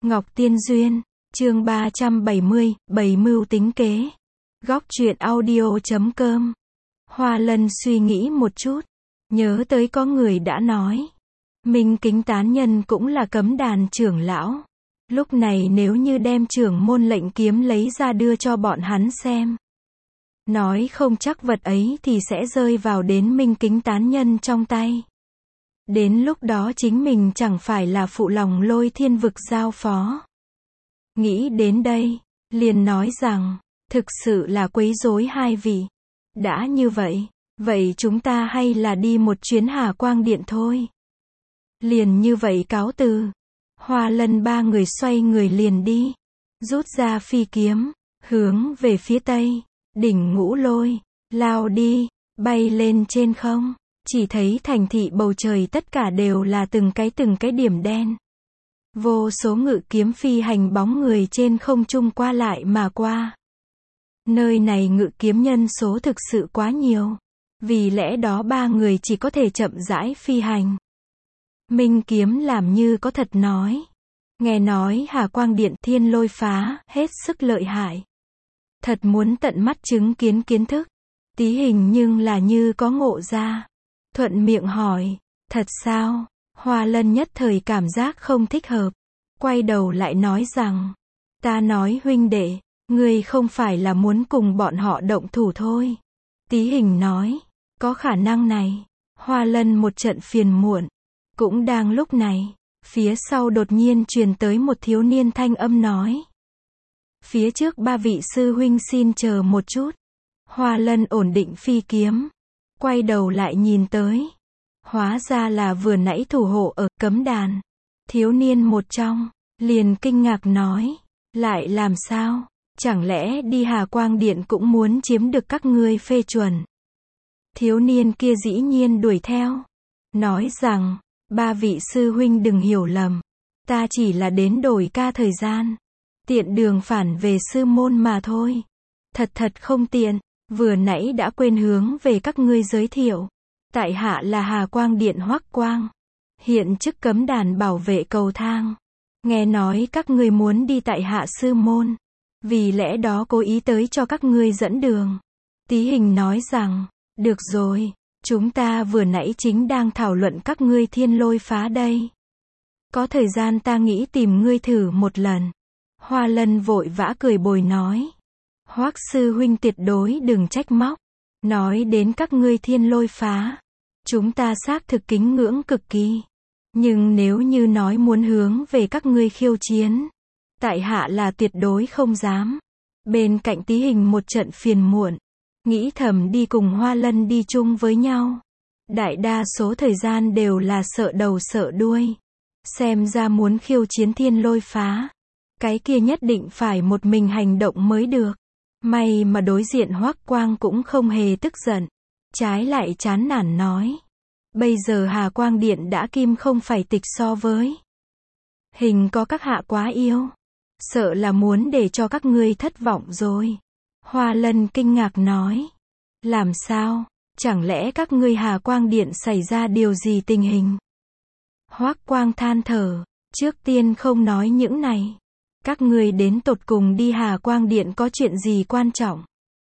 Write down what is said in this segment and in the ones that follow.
Ngọc Tiên Duyên, chương 370, Bày mưu tính kế. Góc truyện audio.com. Hoa Lân suy nghĩ một chút, nhớ tới có người đã nói, Minh Kính tán nhân cũng là cấm đàn trưởng lão. Lúc này nếu như đem trưởng môn lệnh kiếm lấy ra đưa cho bọn hắn xem, nói không chắc vật ấy thì sẽ rơi vào đến Minh Kính tán nhân trong tay. Đến lúc đó chính mình chẳng phải là phụ lòng Lôi Thiên vực giao phó. Nghĩ đến đây, liền nói rằng, thực sự là quấy rối hai vị. Đã như vậy, vậy chúng ta hay là đi một chuyến Hà Quang Điện thôi. Liền như vậy cáo từ. Hoa Lân ba người xoay người liền đi, rút ra phi kiếm, hướng về phía tây, đỉnh Ngũ Lôi, lao đi, bay lên trên không. Chỉ thấy thành thị bầu trời tất cả đều là từng cái điểm đen. Vô số ngự kiếm phi hành bóng người trên không trung qua lại mà qua. Nơi này ngự kiếm nhân số thực sự quá nhiều. Vì lẽ đó ba người chỉ có thể chậm rãi phi hành. Minh Kiếm làm như có thật nói. Nghe nói Hà Quang Điện thiên lôi phá, hết sức lợi hại. Thật muốn tận mắt chứng kiến kiến thức. Tí Hình nhưng là như có ngộ ra. Thuận miệng hỏi, thật sao? Hoa Lân nhất thời cảm giác không thích hợp. Quay đầu lại nói rằng, ta nói huynh đệ, ngươi không phải là muốn cùng bọn họ động thủ thôi. Tí Hình nói, có khả năng này. Hoa Lân một trận phiền muộn. Cũng đang lúc này, phía sau đột nhiên truyền tới một thiếu niên thanh âm nói. Phía trước ba vị sư huynh xin chờ một chút. Hoa Lân ổn định phi kiếm. Quay đầu lại nhìn tới. Hóa ra là vừa nãy thủ hộ ở cấm đàn. Thiếu niên một trong, liền kinh ngạc nói. Lại làm sao? Chẳng lẽ đi Hà Quang Điện cũng muốn chiếm được các ngươi phê chuẩn? Thiếu niên kia dĩ nhiên đuổi theo. Nói rằng, ba vị sư huynh đừng hiểu lầm. Ta chỉ là đến đổi ca thời gian. Tiện đường phản về sư môn mà thôi. Thật không tiện. Vừa nãy đã quên hướng về các ngươi giới thiệu. Tại hạ là Hà Quang Điện Hoắc Quang. Hiện chức cấm đàn bảo vệ cầu thang. Nghe nói các ngươi muốn đi tại hạ sư môn. Vì lẽ đó cố ý tới cho các ngươi dẫn đường. Tí Hình nói rằng, được rồi, chúng ta vừa nãy chính đang thảo luận các ngươi thiên lôi phá đây. Có thời gian ta nghĩ tìm ngươi thử một lần. Hoa Lân vội vã cười bồi nói. Hoắc sư huynh tuyệt đối đừng trách móc. Nói đến các ngươi thiên lôi phá, chúng ta xác thực kính ngưỡng cực kỳ. Nhưng nếu như nói muốn hướng về các ngươi khiêu chiến, tại hạ là tuyệt đối không dám. Bên cạnh Tí Hình một trận phiền muộn, nghĩ thầm đi cùng Hoa Lân đi chung với nhau. Đại đa số thời gian đều là sợ đầu sợ đuôi. Xem ra muốn khiêu chiến thiên lôi phá, cái kia nhất định phải một mình hành động mới được. May mà đối diện Hoắc Quang cũng không hề tức giận. Trái lại chán nản nói. Bây giờ Hà Quang Điện đã kim không phải tịch so với. Hình có các hạ quá yêu. Sợ là muốn để cho các ngươi thất vọng rồi. Hoa Lân kinh ngạc nói. Làm sao? Chẳng lẽ các ngươi Hà Quang Điện xảy ra điều gì tình hình? Hoắc Quang than thở. Trước tiên không nói những này. Các ngươi đến tột cùng đi Hà Quang Điện có chuyện gì quan trọng?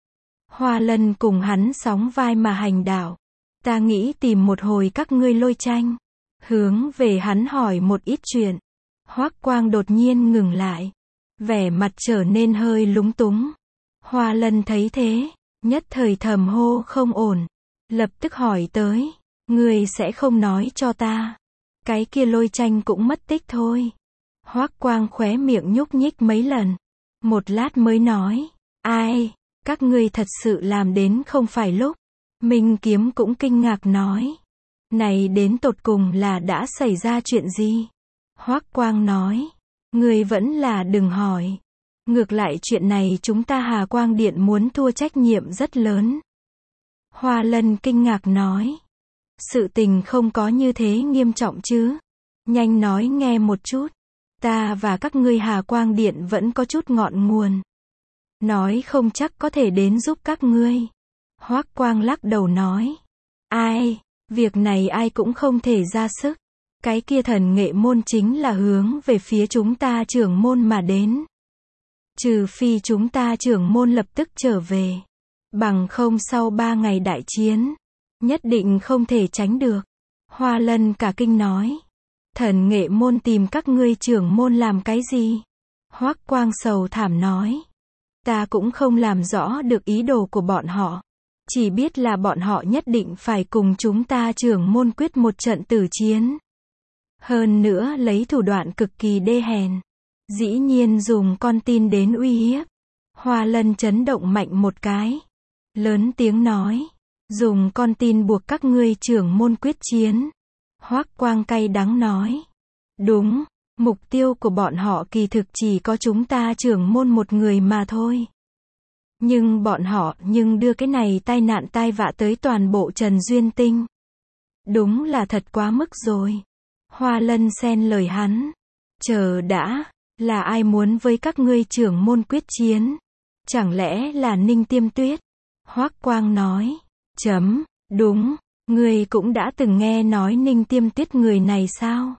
Hoa Lân cùng hắn sóng vai mà hành đạo. Ta nghĩ tìm một hồi các ngươi lôi tranh. Hướng về hắn hỏi một ít chuyện. Hoắc Quang đột nhiên ngừng lại. Vẻ mặt trở nên hơi lúng túng. Hoa Lân thấy thế, nhất thời thầm hô không ổn. Lập tức hỏi tới. Ngươi sẽ không nói cho ta. Cái kia lôi tranh cũng mất tích thôi. Hoắc Quang khóe miệng nhúc nhích mấy lần. Một lát mới nói. Ai? Các ngươi thật sự làm đến không phải lúc. Minh Kiếm cũng kinh ngạc nói. Này đến tột cùng là đã xảy ra chuyện gì? Hoắc Quang nói. Ngươi vẫn là đừng hỏi. Ngược lại chuyện này chúng ta Hà Quang Điện muốn thua trách nhiệm rất lớn. Hoa Lân kinh ngạc nói. Sự tình không có như thế nghiêm trọng chứ? Nhanh nói nghe một chút. Ta và các ngươi Hà Quang Điện vẫn có chút ngọn nguồn. Nói không chắc có thể đến giúp các ngươi. Hoắc Quang lắc đầu nói. Ai? Việc này ai cũng không thể ra sức. Cái kia thần nghệ môn chính là hướng về phía chúng ta trưởng môn mà đến. Trừ phi chúng ta trưởng môn lập tức trở về. Bằng không sau 3 ngày đại chiến, nhất định không thể tránh được. Hoa Lân cả kinh nói. Thần nghệ môn tìm các ngươi trưởng môn làm cái gì? Hoắc Quang sầu thảm nói. Ta cũng không làm rõ được ý đồ của bọn họ. Chỉ biết là bọn họ nhất định phải cùng chúng ta trưởng môn quyết một trận tử chiến. Hơn nữa lấy thủ đoạn cực kỳ đê hèn. Dĩ nhiên dùng con tin đến uy hiếp. Hoa Lân chấn động mạnh một cái. Lớn tiếng nói. Dùng con tin buộc các ngươi trưởng môn quyết chiến. Hoắc Quang cay đắng nói. Đúng, mục tiêu của bọn họ kỳ thực chỉ có chúng ta trưởng môn một người mà thôi. Nhưng bọn họ đưa cái này tai nạn tai vạ tới toàn bộ Trần Duyên Tinh. Đúng là thật quá mức rồi. Hoa Lân xen lời hắn. Chờ đã, là ai muốn với các ngươi trưởng môn quyết chiến? Chẳng lẽ là Ninh Tiêm Tuyết? Hoắc Quang nói. Đúng, ngươi cũng đã từng nghe nói Ninh Tiêm Tuyết người này sao?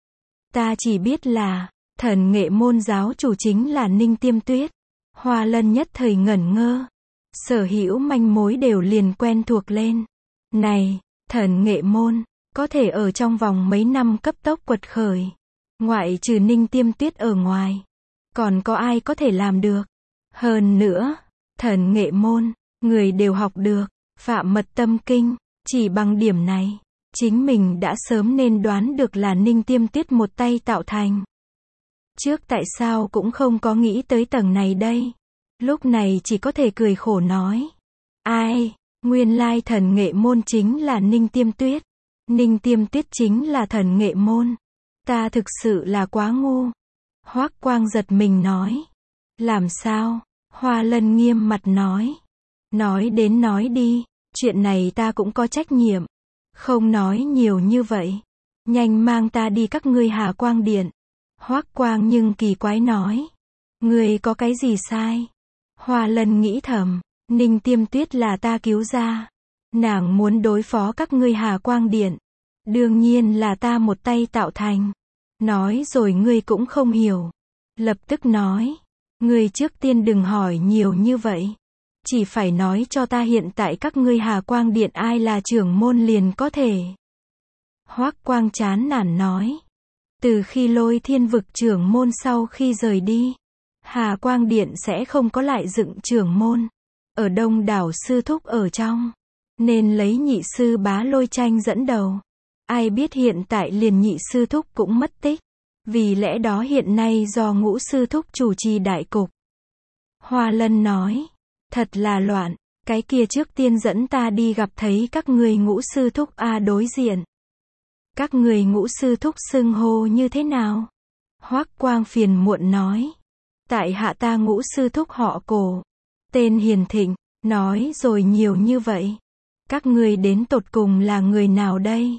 Ta chỉ biết là, thần nghệ môn giáo chủ chính là Ninh Tiêm Tuyết. Hoa Lân nhất thời ngẩn ngơ. Sở hữu manh mối đều liền quen thuộc lên. Này, thần nghệ môn, có thể ở trong vòng mấy năm cấp tốc quật khởi. Ngoại trừ Ninh Tiêm Tuyết ở ngoài. Còn có ai có thể làm được? Hơn nữa, thần nghệ môn, người đều học được. Phạm mật tâm kinh, chỉ bằng điểm này. Chính mình đã sớm nên đoán được là Ninh Tiêm Tuyết một tay tạo thành. Trước tại sao cũng không có nghĩ tới tầng này đây. Lúc này chỉ có thể cười khổ nói. Ai, nguyên lai thần nghệ môn chính là Ninh Tiêm Tuyết. Ninh Tiêm Tuyết chính là thần nghệ môn. Ta thực sự là quá ngu. Hoắc Quang giật mình nói. Làm sao? Hoa Lân nghiêm mặt nói. Nói đến nói đi, chuyện này ta cũng có trách nhiệm. Không nói nhiều như vậy. Nhanh mang ta đi các ngươi Hà Quang Điện. Hoắc Quang nhưng kỳ quái nói. Ngươi có cái gì sai? Hoa Lân nghĩ thầm. Ninh Tiêm Tuyết là ta cứu ra. Nàng muốn đối phó các ngươi Hà Quang Điện. Đương nhiên là ta một tay tạo thành. Nói rồi ngươi cũng không hiểu. Lập tức nói. Ngươi trước tiên đừng hỏi nhiều như vậy. Chỉ phải nói cho ta hiện tại các ngươi Hà Quang Điện ai là trưởng môn liền có thể. Hoắc Quang chán nản nói. Từ khi Lôi Thiên vực trưởng môn sau khi rời đi, Hà Quang Điện sẽ không có lại dựng trưởng môn. Ở đông đảo sư thúc ở trong. Nên lấy nhị sư Bá Lôi Tranh dẫn đầu. Ai biết hiện tại liền nhị sư thúc cũng mất tích. Vì lẽ đó hiện nay do ngũ sư thúc chủ trì đại cục. Hoa Lân nói. Thật là loạn, cái kia trước tiên dẫn ta đi gặp thấy các người ngũ sư thúc đối diện. Các người ngũ sư thúc xưng hô như thế nào? Hoắc Quang phiền muộn nói. Tại hạ ta ngũ sư thúc họ Cổ. Tên Hiền Thịnh, nói rồi nhiều như vậy. Các người đến tột cùng là người nào đây?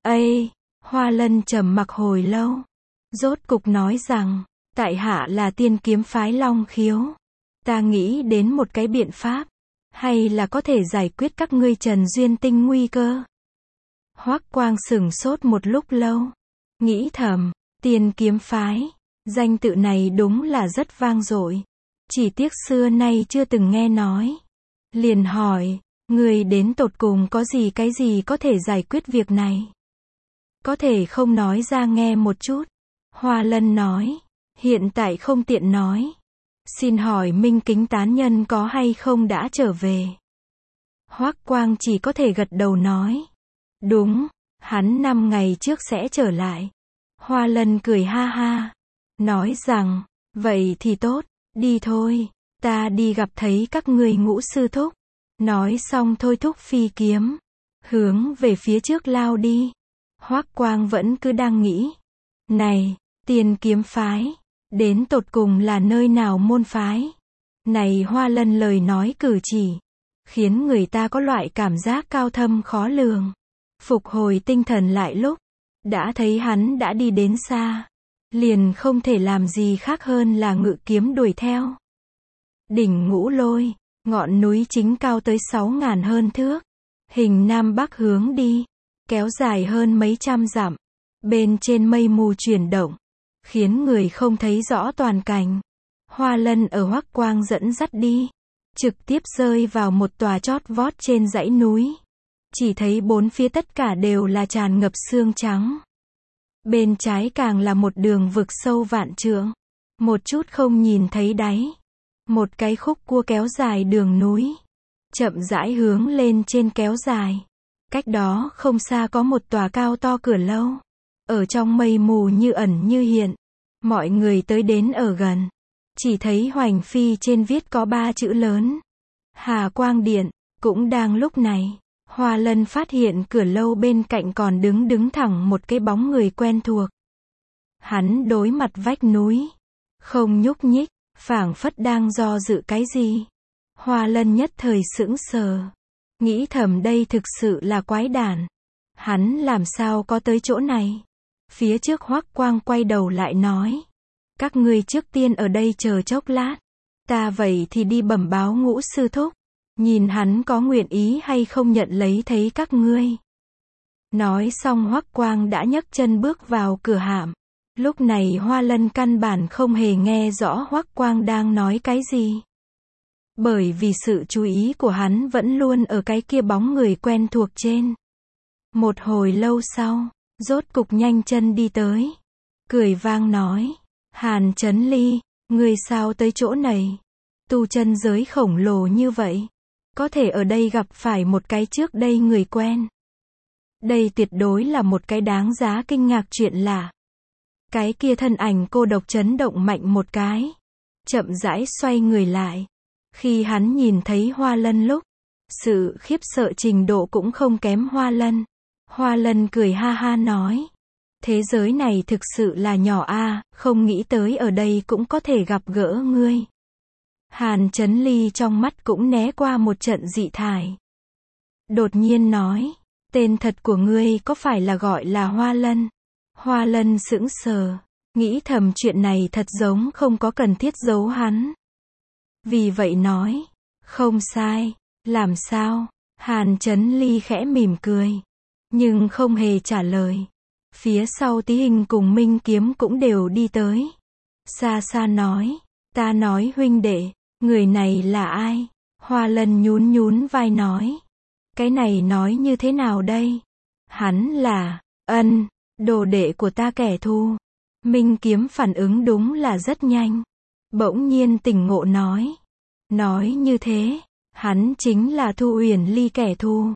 Hoa Lân trầm mặc hồi lâu. Rốt cục nói rằng, tại hạ là Tiên Kiếm phái Long Khiếu. Ta nghĩ đến một cái biện pháp, hay là có thể giải quyết các ngươi Trần Duyên Tinh nguy cơ. Hoắc Quang sửng sốt một lúc lâu, nghĩ thầm, Tiên Kiếm phái, danh tự này đúng là rất vang dội, chỉ tiếc xưa nay chưa từng nghe nói. Liền hỏi, người đến tột cùng có gì cái gì có thể giải quyết việc này? Có thể không nói ra nghe một chút? Hoa Lân nói, hiện tại không tiện nói. Xin hỏi Minh Kính tán nhân có hay không đã trở về? Hoắc Quang chỉ có thể gật đầu nói. Đúng, hắn 5 ngày trước sẽ trở lại. Hoa Lân cười ha ha. Nói rằng, vậy thì tốt, đi thôi, ta đi gặp thấy các người ngũ sư thúc. Nói xong thôi thúc phi kiếm. Hướng về phía trước lao đi. Hoắc Quang vẫn cứ đang nghĩ. Này, Tiên Kiếm phái. Đến tột cùng là nơi nào môn phái? Này Hoa Lân lời nói cử chỉ. Khiến người ta có loại cảm giác cao thâm khó lường. Phục hồi tinh thần lại lúc. Đã thấy hắn đã đi đến xa. Liền không thể làm gì khác hơn là ngự kiếm đuổi theo. Đỉnh Ngũ Lôi. Ngọn núi chính cao tới 6.000 hơn thước. Hình Nam Bắc hướng đi. Kéo dài hơn mấy trăm dặm. Bên trên mây mù chuyển động, khiến người không thấy rõ toàn cảnh. Hoa Lân ở Hoắc Quang dẫn dắt đi, trực tiếp rơi vào một tòa chót vót trên dãy núi. Chỉ thấy bốn phía tất cả đều là tràn ngập sương trắng. Bên trái càng là một đường vực sâu vạn trượng, một chút không nhìn thấy đáy. Một cái khúc cua kéo dài đường núi, chậm rãi hướng lên trên kéo dài. Cách đó không xa có một tòa cao to cửa lâu, ở trong mây mù như ẩn như hiện. Mọi người tới đến ở gần, chỉ thấy hoành phi trên viết có 3 chữ lớn: Hà Quang Điện. Cũng đang lúc này, Hoa Lân phát hiện cửa lâu bên cạnh còn đứng thẳng một cái bóng người quen thuộc. Hắn đối mặt vách núi, không nhúc nhích, phảng phất đang do dự cái gì. Hoa Lân nhất thời sững sờ, nghĩ thầm đây thực sự là quái đản. Hắn làm sao có tới chỗ này? Phía trước Hoắc Quang quay đầu lại nói: các ngươi trước tiên ở đây chờ chốc lát, ta vậy thì đi bẩm báo Ngũ sư thúc, nhìn hắn có nguyện ý hay không nhận lấy thấy các ngươi. Nói xong Hoắc Quang đã nhấc chân bước vào cửa hạm. Lúc này Hoa Lân căn bản không hề nghe rõ Hoắc Quang đang nói cái gì. Bởi vì sự chú ý của hắn vẫn luôn ở cái kia bóng người quen thuộc trên. Một hồi lâu sau, rốt cục nhanh chân đi tới, cười vang nói: Hàn Chấn Ly, ngươi sao tới chỗ này? Tu chân giới khổng lồ như vậy, có thể ở đây gặp phải một cái trước đây người quen. Đây tuyệt đối là một cái đáng giá kinh ngạc chuyện lạ. Cái kia thân ảnh cô độc chấn động mạnh một cái, chậm rãi xoay người lại. Khi hắn nhìn thấy Hoa Lân lúc, sự khiếp sợ trình độ cũng không kém Hoa Lân. Hoa Lân cười ha ha nói: thế giới này thực sự là nhỏ a, không nghĩ tới ở đây cũng có thể gặp gỡ ngươi. Hàn Chấn Ly trong mắt cũng né qua một trận dị thải. Đột nhiên nói: tên thật của ngươi có phải là gọi là Hoa Lân? Hoa Lân sững sờ, nghĩ thầm chuyện này thật giống không có cần thiết giấu hắn. Vì vậy nói: không sai, làm sao? Hàn Chấn Ly khẽ mỉm cười, nhưng không hề trả lời. Phía sau Tí Hình cùng Minh Kiếm cũng đều đi tới. Xa xa nói: ta nói huynh đệ, người này là ai? Hoa Lân nhún vai nói: cái này nói như thế nào đây? Hắn là đồ đệ của ta kẻ thù. Minh Kiếm phản ứng đúng là rất nhanh, bỗng nhiên tỉnh ngộ nói: nói như thế, hắn chính là Thu Uyển Ly kẻ thù.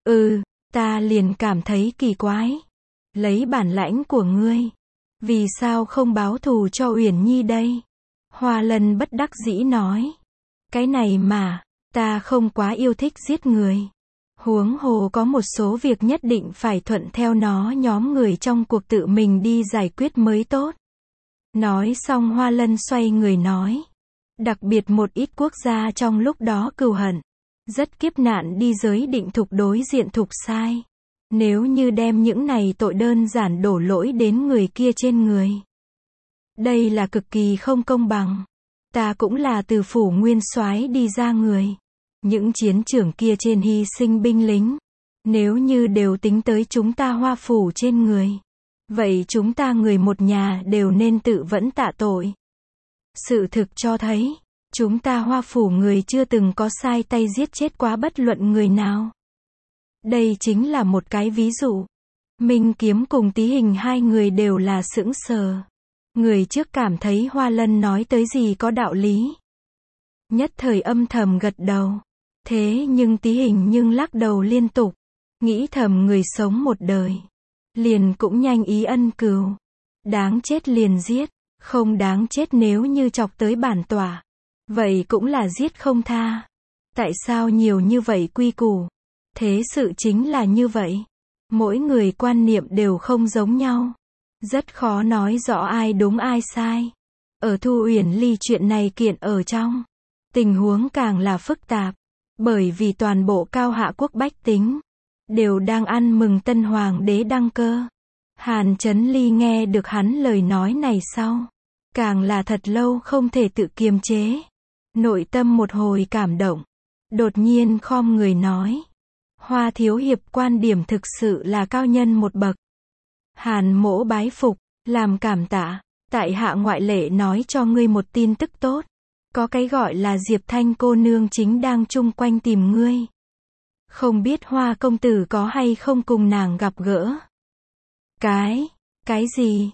Ta liền cảm thấy kỳ quái. Lấy bản lãnh của ngươi, vì sao không báo thù cho Uyển Nhi đây? Hoa Lân bất đắc dĩ nói: cái này mà, ta không quá yêu thích giết người. Huống hồ có một số việc nhất định phải thuận theo nó nhóm người trong cuộc tự mình đi giải quyết mới tốt. Nói xong Hoa Lân xoay người nói: đặc biệt một ít quốc gia trong lúc đó cừu hận, rất kiếp nạn đi giới định thục đối diện thục sai. Nếu như đem những này tội đơn giản đổ lỗi đến người kia trên người, đây là cực kỳ không công bằng. Ta cũng là từ phủ nguyên soái đi ra người. Những chiến trường kia trên hy sinh binh lính, nếu như đều tính tới chúng ta Hoa phủ trên người, vậy chúng ta người một nhà đều nên tự vẫn tạ tội. Sự thực cho thấy, chúng ta Hoa phủ người chưa từng có sai tay giết chết quá bất luận người nào. Đây chính là một cái ví dụ. Minh Kiếm cùng Tí Hình hai người đều là sững sờ. Người trước cảm thấy Hoa Lân nói tới gì có đạo lý, nhất thời âm thầm gật đầu. Thế nhưng Tí Hình nhưng lắc đầu liên tục, nghĩ thầm người sống một đời, liền cũng nhanh ý ân cừu. Đáng chết liền giết, không đáng chết nếu như chọc tới bản tỏa, vậy cũng là giết không tha. Tại sao nhiều như vậy quy củ? Thế sự chính là như vậy. Mỗi người quan niệm đều không giống nhau. Rất khó nói rõ ai đúng ai sai. Ở Thu Uyển Ly chuyện này kiện ở trong, tình huống càng là phức tạp. Bởi vì toàn bộ Cao Hạ quốc bách tính đều đang ăn mừng tân hoàng đế đăng cơ. Hàn Chấn Ly nghe được hắn lời nói này sau, càng là thật lâu không thể tự kiềm chế. Nội tâm một hồi cảm động, đột nhiên khom người nói: Hoa thiếu hiệp quan điểm thực sự là cao nhân một bậc. Hàn Mỗ bái phục, làm cảm tạ, tại hạ ngoại lệ nói cho ngươi một tin tức tốt. Có cái gọi là Diệp Thanh cô nương chính đang chung quanh tìm ngươi. Không biết Hoa công tử có hay không cùng nàng gặp gỡ. Cái gì?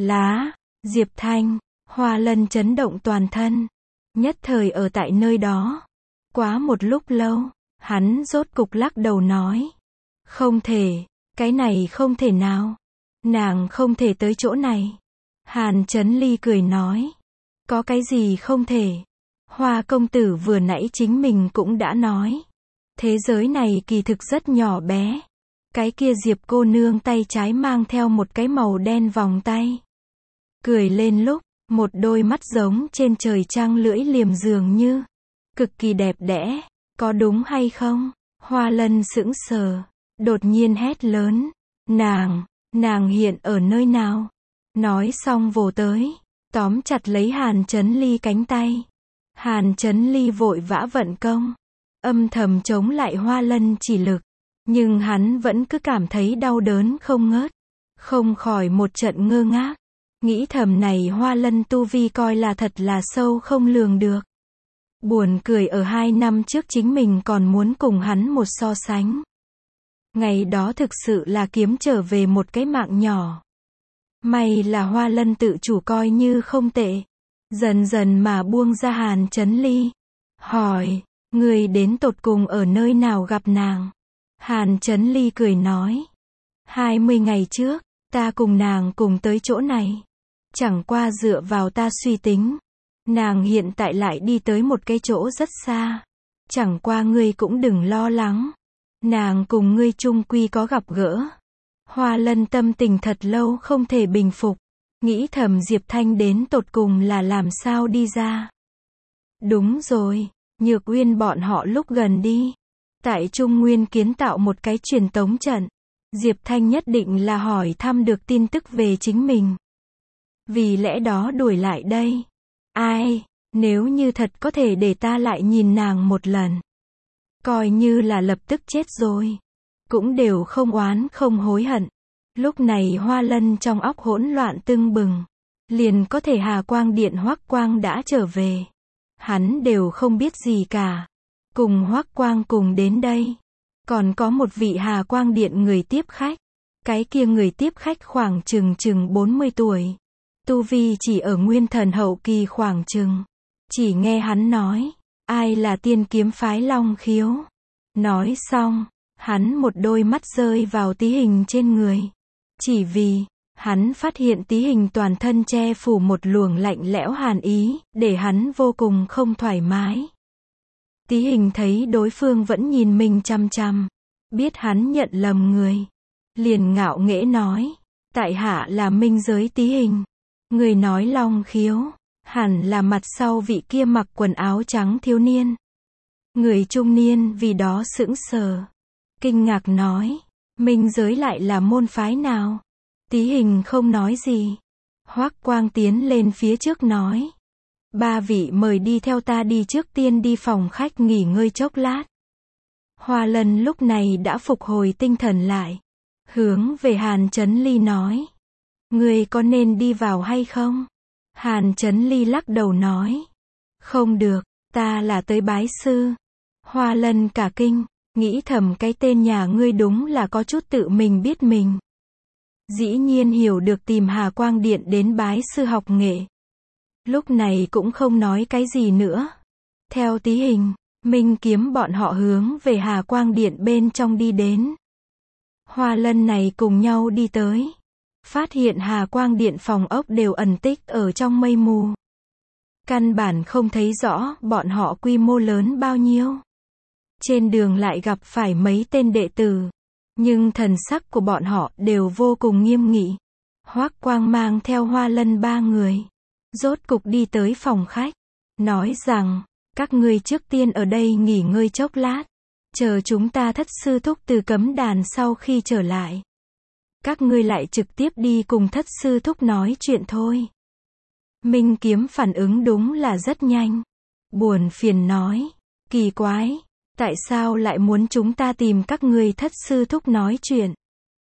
Diệp Thanh, Hoa Lân chấn động toàn thân. Nhất thời ở tại nơi đó. Quá một lúc lâu, hắn rốt cục lắc đầu nói. Không thể, cái này không thể nào. Nàng không thể tới chỗ này. Hàn Chấn Ly cười nói. Có cái gì không thể? Hoa công tử vừa nãy chính mình cũng đã nói. Thế giới này kỳ thực rất nhỏ bé. Cái kia Diệp cô nương tay trái mang theo một cái màu đen vòng tay. Cười lên lúc, một đôi mắt giống trên trời trăng lưỡi liềm dường như. Cực kỳ đẹp đẽ, có đúng hay không? Hoa Lân sững sờ, đột nhiên hét lớn. Nàng hiện ở nơi nào? Nói xong vồ tới, tóm chặt lấy Hàn Chấn Ly cánh tay. Hàn Chấn Ly vội vã vận công, âm thầm chống lại Hoa Lân chỉ lực. Nhưng hắn vẫn cứ cảm thấy đau đớn không ngớt. Không khỏi một trận ngơ ngác. Nghĩ thầm này Hoa Lân tu vi coi là thật là sâu không lường được. Buồn cười ở 2 năm trước chính mình còn muốn cùng hắn một so sánh. Ngày đó thực sự là kiếm trở về một cái mạng nhỏ. May là Hoa Lân tự chủ coi như không tệ. Dần dần mà buông ra Hàn Chấn Ly. Hỏi, người đến tột cùng ở nơi nào gặp nàng? Hàn Chấn Ly cười nói. 20 ngày trước, ta cùng nàng cùng tới chỗ này. Chẳng qua dựa vào ta suy tính. Nàng hiện tại lại đi tới một cái chỗ rất xa. Chẳng qua ngươi cũng đừng lo lắng. Nàng cùng ngươi chung quy có gặp gỡ. Hoa Lân tâm tình thật lâu không thể bình phục. Nghĩ thầm Diệp Thanh đến tột cùng là làm sao đi ra. Đúng rồi, Nhược Uyên bọn họ lúc gần đi. Tại Trung Nguyên kiến tạo một cái truyền tống trận. Diệp Thanh nhất định là hỏi thăm được tin tức về chính mình. Vì lẽ đó đuổi lại đây. Ai, nếu như thật có thể để ta lại nhìn nàng một lần. Coi như là lập tức chết rồi. Cũng đều không oán không hối hận. Lúc này Hoa Lân trong óc hỗn loạn tưng bừng. Liền có thể Hà Quang Điện Hoắc Quang đã trở về. Hắn đều không biết gì cả. Cùng Hoắc Quang cùng đến đây. Còn có một vị Hà Quang Điện người tiếp khách. Cái kia người tiếp khách khoảng chừng 40 tuổi. Tu vi chỉ ở nguyên thần hậu kỳ khoảng chừng. Chỉ nghe hắn nói. Ai là tiên kiếm phái Long Khiếu? Nói xong, hắn một đôi mắt rơi vào Tí Hình trên người. Chỉ vì, hắn phát hiện Tí Hình toàn thân che phủ một luồng lạnh lẽo hàn ý, để hắn vô cùng không thoải mái. Tí Hình thấy đối phương vẫn nhìn mình chăm chăm, biết hắn nhận lầm người. Liền ngạo nghễ nói, tại hạ là minh giới Tí Hình. Người nói Long Khiếu, hẳn là mặt sau vị kia mặc quần áo trắng thiếu niên. Người trung niên vì đó sững sờ. Kinh ngạc nói, minh giới lại là môn phái nào? Tí Hình không nói gì. Hoắc Quang tiến lên phía trước nói. 3 vị mời đi theo ta đi trước tiên đi phòng khách nghỉ ngơi chốc lát. Hoa Lân lúc này đã phục hồi tinh thần lại. Hướng về Hàn Chấn Ly nói. Ngươi có nên đi vào hay không? Hàn Chấn Ly lắc đầu nói. Không được, ta là tới bái sư. Hoa Lân cả kinh, nghĩ thầm cái tên nhà ngươi đúng là có chút tự mình biết mình. Dĩ nhiên hiểu được tìm Hà Quang Điện đến bái sư học nghệ. Lúc này cũng không nói cái gì nữa. Theo Tí Hình, Minh Kiếm bọn họ hướng về Hà Quang Điện bên trong đi đến. Hoa Lân này cùng nhau đi tới. Phát hiện Hà Quang Điện phòng ốc đều ẩn tích ở trong mây mù. Căn bản không thấy rõ bọn họ quy mô lớn bao nhiêu. Trên đường lại gặp phải mấy tên đệ tử. Nhưng thần sắc của bọn họ đều vô cùng nghiêm nghị. Hoắc Quang mang theo Hoa Lân 3 người. Rốt cục đi tới phòng khách. Nói rằng, các ngươi trước tiên ở đây nghỉ ngơi chốc lát. Chờ chúng ta thất sư thúc từ cấm đàn sau khi trở lại. Các ngươi lại trực tiếp đi cùng thất sư thúc nói chuyện thôi. Minh Kiếm phản ứng đúng là rất nhanh. Buồn phiền nói, kỳ quái, tại sao lại muốn chúng ta tìm các ngươi thất sư thúc nói chuyện?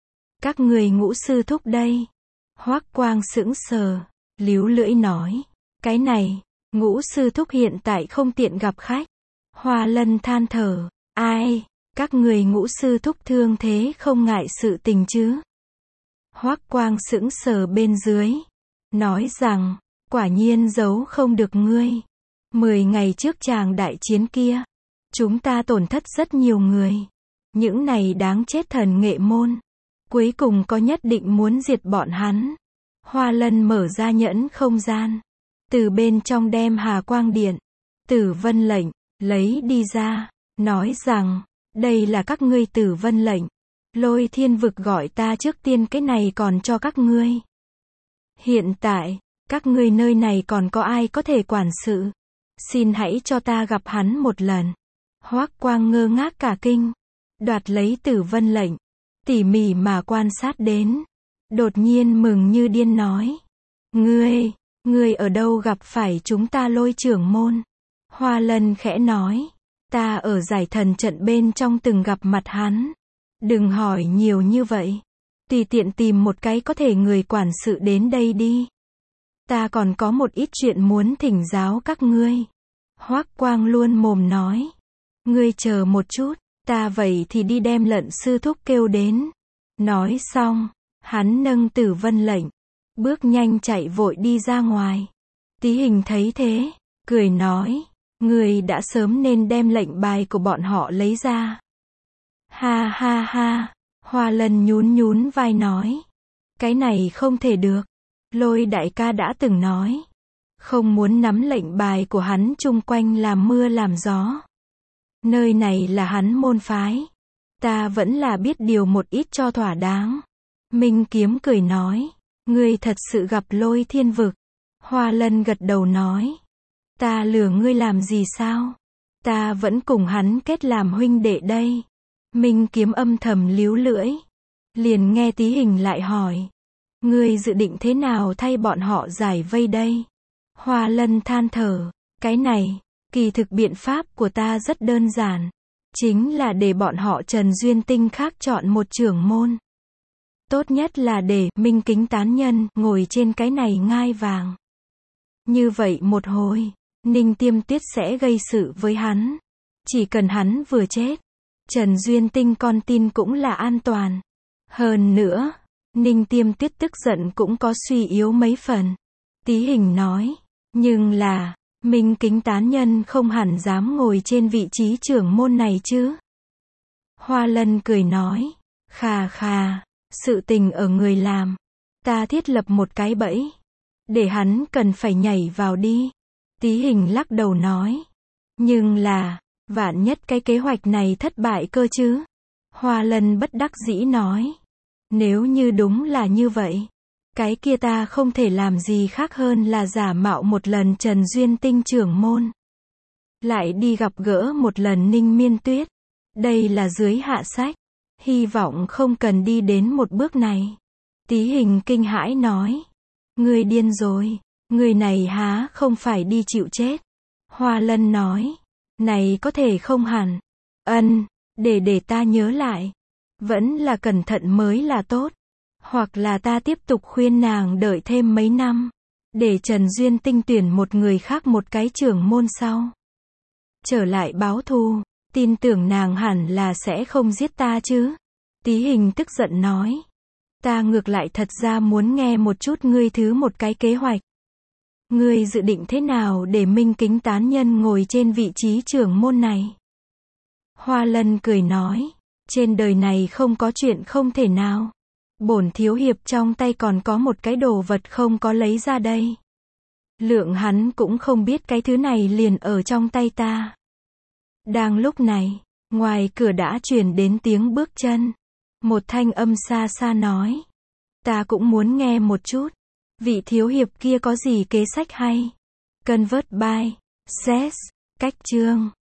Các người Ngũ sư thúc đây. Hoắc Quang sững sờ, líu lưỡi nói. Cái này, Ngũ sư thúc hiện tại không tiện gặp khách. Hoa Lân than thở. Ai, các người Ngũ sư thúc thương thế không ngại sự tình chứ? Hoắc Quang sững sờ bên dưới. Nói rằng, quả nhiên giấu không được ngươi. 10 ngày trước tràng đại chiến kia, chúng ta tổn thất rất nhiều người. Những này đáng chết thần nghệ môn. Cuối cùng có nhất định muốn diệt bọn hắn. Hoa Lân mở ra nhẫn không gian. Từ bên trong đem Hà Quang Điện, Tử Vân lệnh, lấy đi ra. Nói rằng, đây là các ngươi Tử Vân lệnh. Lôi Thiên vực gọi ta trước tiên cái này còn cho các ngươi. Hiện tại, các ngươi nơi này còn có ai có thể quản sự? Xin hãy cho ta gặp hắn một lần. Hoắc Quang ngơ ngác cả kinh. Đoạt lấy Tử Vân lệnh. Tỉ mỉ mà quan sát đến. Đột nhiên mừng như điên nói. Ngươi ở đâu gặp phải chúng ta Lôi trưởng môn? Hoa Lân khẽ nói. Ta ở giải thần trận bên trong từng gặp mặt hắn. Đừng hỏi nhiều như vậy. Tùy tiện tìm một cái có thể người quản sự đến đây đi. Ta còn có một ít chuyện muốn thỉnh giáo các ngươi. Hoắc Quang luôn mồm nói. Ngươi chờ một chút, ta vậy thì đi đem Lận sư thúc kêu đến. Nói xong, hắn nâng Tử Vân lệnh, bước nhanh chạy vội đi ra ngoài. Tí Hình thấy thế, cười nói. Ngươi đã sớm nên đem lệnh bài của bọn họ lấy ra. Ha ha ha, Hoa Lân nhún vai nói. Cái này không thể được. Lôi đại ca đã từng nói. Không muốn nắm lệnh bài của hắn chung quanh làm mưa làm gió. Nơi này là hắn môn phái. Ta vẫn là biết điều một ít cho thỏa đáng. Minh Kiếm cười nói. Ngươi thật sự gặp Lôi Thiên vực. Hoa Lân gật đầu nói. Ta lừa ngươi làm gì sao? Ta vẫn cùng hắn kết làm huynh đệ đây. Minh Kiếm âm thầm líu lưỡi. Liền nghe Tí Hình lại hỏi. Ngươi dự định thế nào thay bọn họ giải vây đây? Hoa Lân than thở. Cái này, kỳ thực biện pháp của ta rất đơn giản. Chính là để bọn họ Trần Duyên Tinh khác chọn một trưởng môn. Tốt nhất là để Minh Kính tán nhân ngồi trên cái này ngai vàng. Như vậy một hồi, Ninh Tiêm Tuyết sẽ gây sự với hắn. Chỉ cần hắn vừa chết, Trần Duyên Tinh con tin cũng là an toàn. Hơn nữa, Ninh Tiêm Tuyết tức giận cũng có suy yếu mấy phần. Tí Hình nói, nhưng là, Minh Kính tán nhân không hẳn dám ngồi trên vị trí trưởng môn này chứ. Hoa Lân cười nói, khà, sự tình ở người làm. Ta thiết lập một cái bẫy. Để hắn cần phải nhảy vào đi. Tí Hình lắc đầu nói. Nhưng là, vạn nhất cái kế hoạch này thất bại cơ chứ. Hoa Lân bất đắc dĩ nói. Nếu như đúng là như vậy, cái kia ta không thể làm gì khác hơn là giả mạo một lần Trần Duyên Tinh trưởng môn. Lại đi gặp gỡ một lần Ninh Miên Tuyết. Đây là dưới hạ sách. Hy vọng không cần đi đến một bước này. Tí Hình kinh hãi nói. Ngươi điên rồi. Người này há không phải đi chịu chết. Hoa Lân nói. Này có thể không hẳn. Để ta nhớ lại. Vẫn là cẩn thận mới là tốt. Hoặc là ta tiếp tục khuyên nàng đợi thêm mấy năm. Để Trần Duyên Tinh tuyển một người khác một cái trưởng môn sau. Trở lại báo thù. Tin tưởng nàng hẳn là sẽ không giết ta chứ. Tí Hình tức giận nói. Ta ngược lại thật ra muốn nghe một chút ngươi thứ một cái kế hoạch. Ngươi dự định thế nào để Minh Kính tán nhân ngồi trên vị trí trưởng môn này? Hoa Lân cười nói. Trên đời này không có chuyện không thể nào. Bổn thiếu hiệp trong tay còn có một cái đồ vật không có lấy ra đây. Lượng hắn cũng không biết cái thứ này liền ở trong tay ta. Đang lúc này, ngoài cửa đã truyền đến tiếng bước chân. Một thanh âm xa xa nói. Ta cũng muốn nghe một chút. Vị thiếu hiệp kia có gì kế sách hay? Convert by, Zs, cách chương.